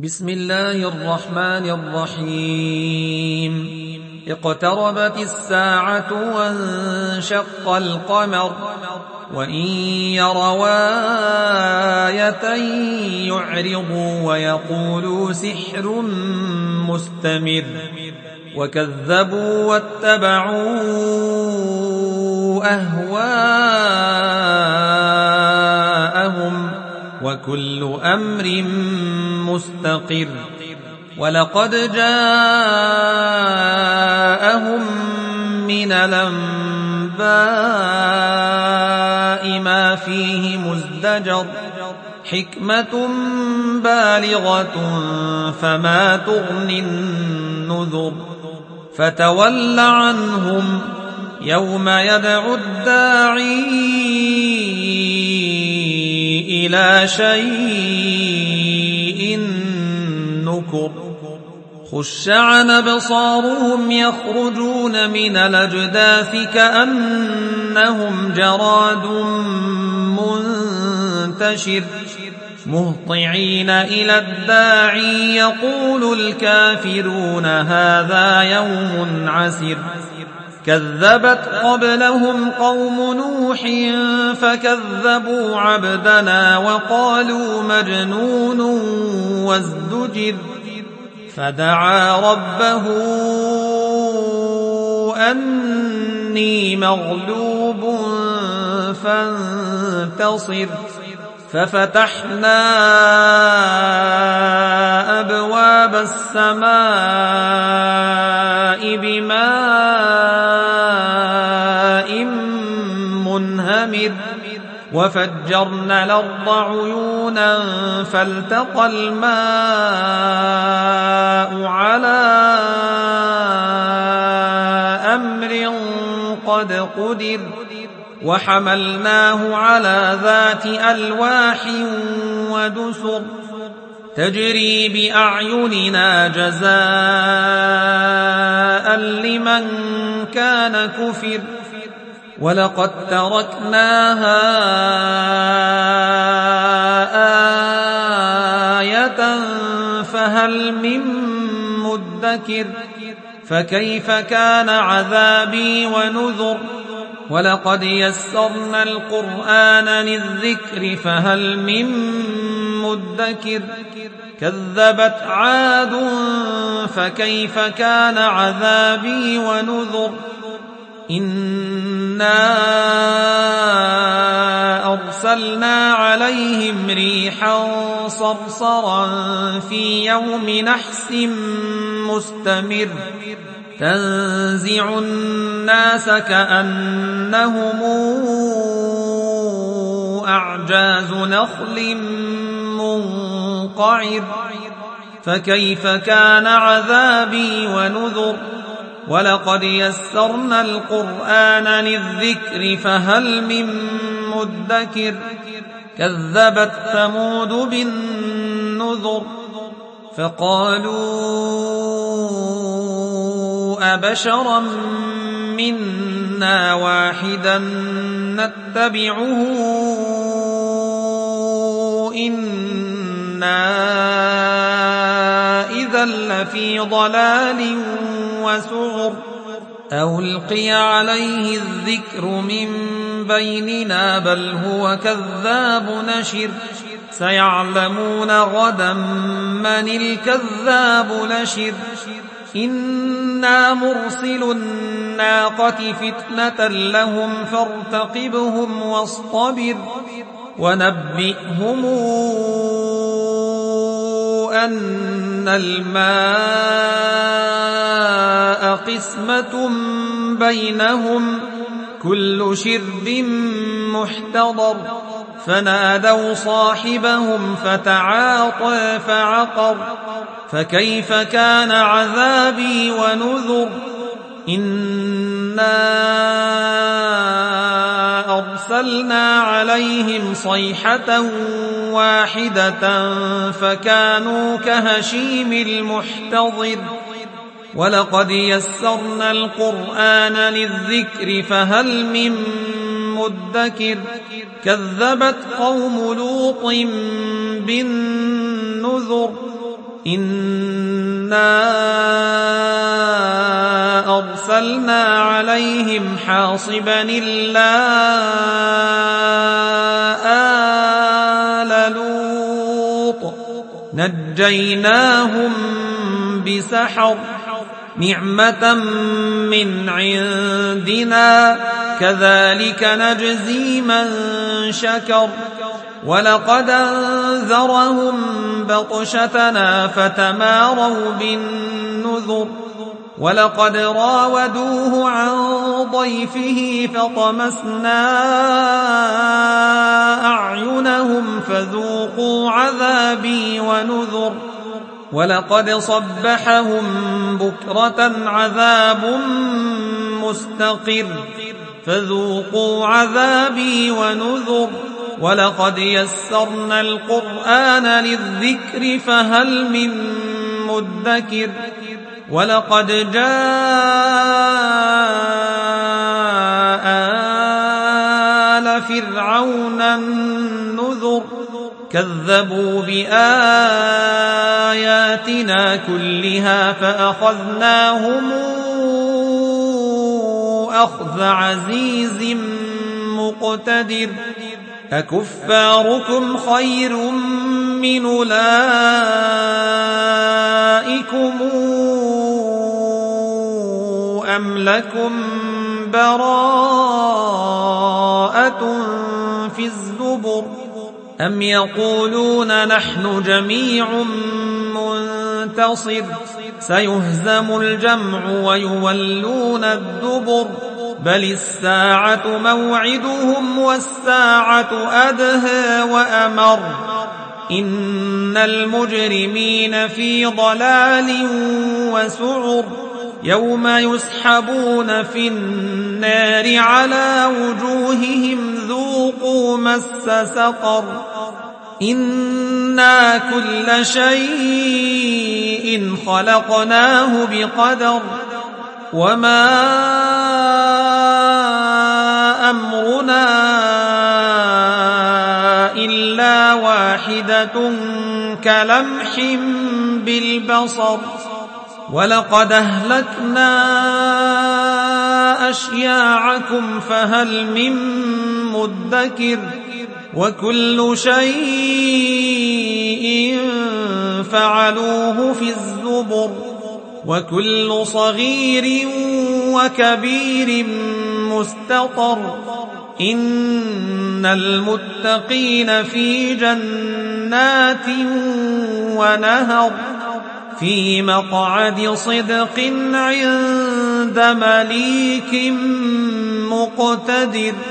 بسم الله الرحمن الرحيم اقتربت الساعة وانشق القمر وإن يروا آية يعرضوا ويقولوا سحر مستمر وكذبوا واتبعوا أهواءهم وكل أمر مستقر ولقد جاءهم من الأنباء ما فيه مزدجر حكمة بالغة فما تغني النذر فتول عنهم يوم يدعو الداعي إلى شيء نكر خش عن أبصارهم يخرجون من الأجداث كأنهم جراد منتشر مهطعين إلى الداعي يقول الكافرون هذا يوم عسر كذبت قبلهم قوم نوح فكذبوا عبدنا وقالوا مجنون وازدجر فدعا ربه أني مغلوب فانتصر ففتحنا أبواب السماء بماء منهمر وفجرنا الأرض عيونا فالتقى الماء على أمر قد قدر وحملناه على ذات ألواح ودسر تجري بأعيننا جزاء لمن كان كفر ولقد تركناها آية فهل من مدكر فكيف كان عذابي ونذر ولقد يسرنا القرآن للذكر فهل من مدكر كذبت عاد فكيف كان عذابي ونذر إنا أرسلنا عليهم ريحا صرصرا في يوم نحس مستمر تنزع الناس كأنهم أعجاز نخل منقعر فكيف كان عذابي ونذر ولقد يسرنا القرآن للذكر فهل من مدكر كذبت ثمود بالنذر فقالوا أبشرا منا واحدا نتبعه إنا إذا لفي ضلال وسعر أو ألقي عليه الذكر من بيننا بل هو كذاب نشر سيعلمون غدا من الكذاب نشر إنا مرسل الناقة فتنة لهم فارتقبهم واصطبر ونبئهم أن الماء قسمة بينهم كل شرب محتضر فنادوا صاحبهم فتعاطى فعقر فكيف كان عذابي ونذر إنا أرسلنا عليهم صيحة واحدة فكانوا كهشيم المحتضر ولقد يسرنا القرآن للذكر فهل من مدكر كذبت قوم لوط بالنذر إنا أرسلنا عليهم حاصبا إلا آل لوط نجيناهم بسحر نعمة من عندنا كذلك نجزي من شكر ولقد أنذرهم بطشتنا فتماروا بالنذر ولقد راودوه عن ضيفه فطمسنا أعينهم فذوقوا عذابي ونذر ولقد صبحهم بكرة عذاب مستقر فذوقوا عذابي ونذر ولقد يسرنا القرآن للذكر فهل من مدكر ولقد جاء آل فرعون النذر كذبوا بآياتنا كلها فأخذناهم أخذ عزيز مقتدر أكفاركم خير من أولئكم أم لكم براءة في الزبر أم يقولون نحن جميع منتصر سيهزم الجمع ويولون الدبر بل الساعة موعدهم والساعة أدهى وأمر إن المجرمين في ضلال وسعر يوم يسحبون في النار على وجوههم ذوقوا مس سقر إنا كل شيء خلقناه بقدر وما أمرنا إلا واحدة كلمح بالبصر ولقد أهلكنا أشياعكم فهل من مدكر وكل شيء فعلوه في الزبر وكل صغير وكبير مستطر إن المتقين في جنات ونهر في مقعد صدق عند مليك مقتدر